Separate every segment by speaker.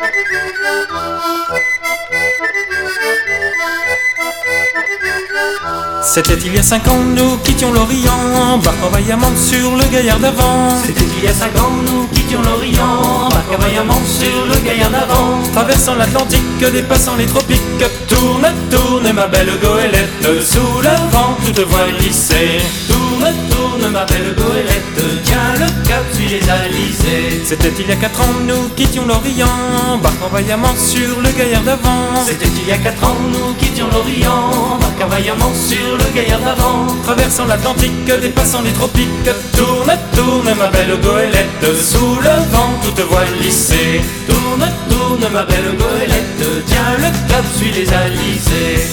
Speaker 1: C'était il y a 5 ans, nous quittions l'Orient, barquant vaillamment sur le gaillard d'avant.
Speaker 2: C'était il y a 5 ans, nous quittions l'Orient, barquant vaillamment sur le gaillard d'avant.
Speaker 1: Traversant l'Atlantique, dépassant les tropiques, tourne, tourne ma belle goélette, sous le vent toute voile lissée.
Speaker 2: Tourne, tourne ma belle goélette, tiens le cap, suis les alizés.
Speaker 1: C'était il y a 4 ans, nous quittions l'Orient, barquant vaillamment sur le gaillard d'avant.
Speaker 2: C'était il y a 4 ans, nous quittions l'Orient, barquant vaillamment sur le gaillard d'avant.
Speaker 1: Traversant l'Atlantique, dépassant les tropiques, tourne, tourne ma belle goélette, sous le vent toute voile lissée.
Speaker 2: Tourne, tourne ma belle goélette, tiens le cap, suis les alizés.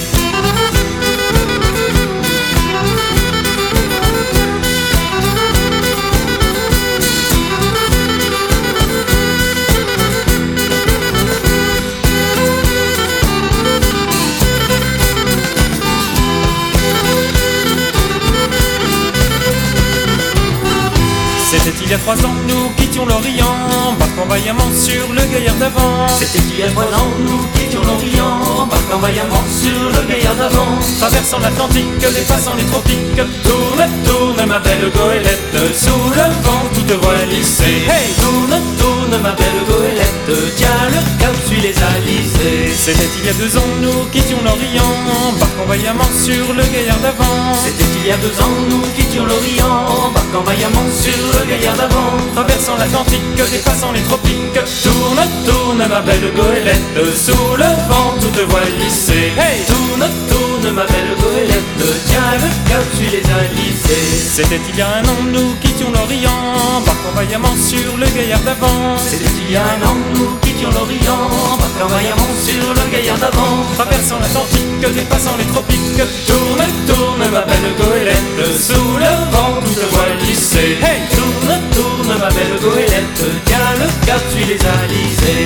Speaker 1: C'était il y a 3 ans, nous quittions l'Orient, barquant vaillamment sur le gaillard d'avant.
Speaker 2: C'était il y a 3 ans, nous quittions l'Orient, barquant vaillamment sur le gaillard d'avant.
Speaker 1: Traversant l'Atlantique, dépassant les tropiques, tourne, tourne ma belle goélette, sous le vent toute voile lissée.
Speaker 2: Hey, tourne, tourne ma belle goélette, tiens le cap, suis les alizés.
Speaker 1: C'était il y a 2 ans, nous quittions l'Orient, barquant vaillamment sur le gaillard d'avant.
Speaker 2: C'était il y a 2 ans, nous quittions l'Orient, barquant vaillamment sur le gaillard d'avant.
Speaker 1: Traversant l'Atlantique, dépassant les tropiques, tourne, tourne ma belle goélette, sous le vent toute voile lissée.
Speaker 2: Hey, tourne, tourne ma belle goélette, tiens le cap, suis les alizés.
Speaker 1: C'était il y a 1 an, nous quittions l'Orient, barquant vaillamment sur le gaillard d'avant.
Speaker 2: C'était il y a 1 an, nous quittions l'Orient, barquant vaillamment sur le gaillard d'avant.
Speaker 1: Traversant l'Atlantique, dépassant les tropiques, tourne, tourne ma belle goélette, sous le vent toute voile lissée.
Speaker 2: Hey, tourne, tourne ma belle goélette, tiens le cap, suis les alizés.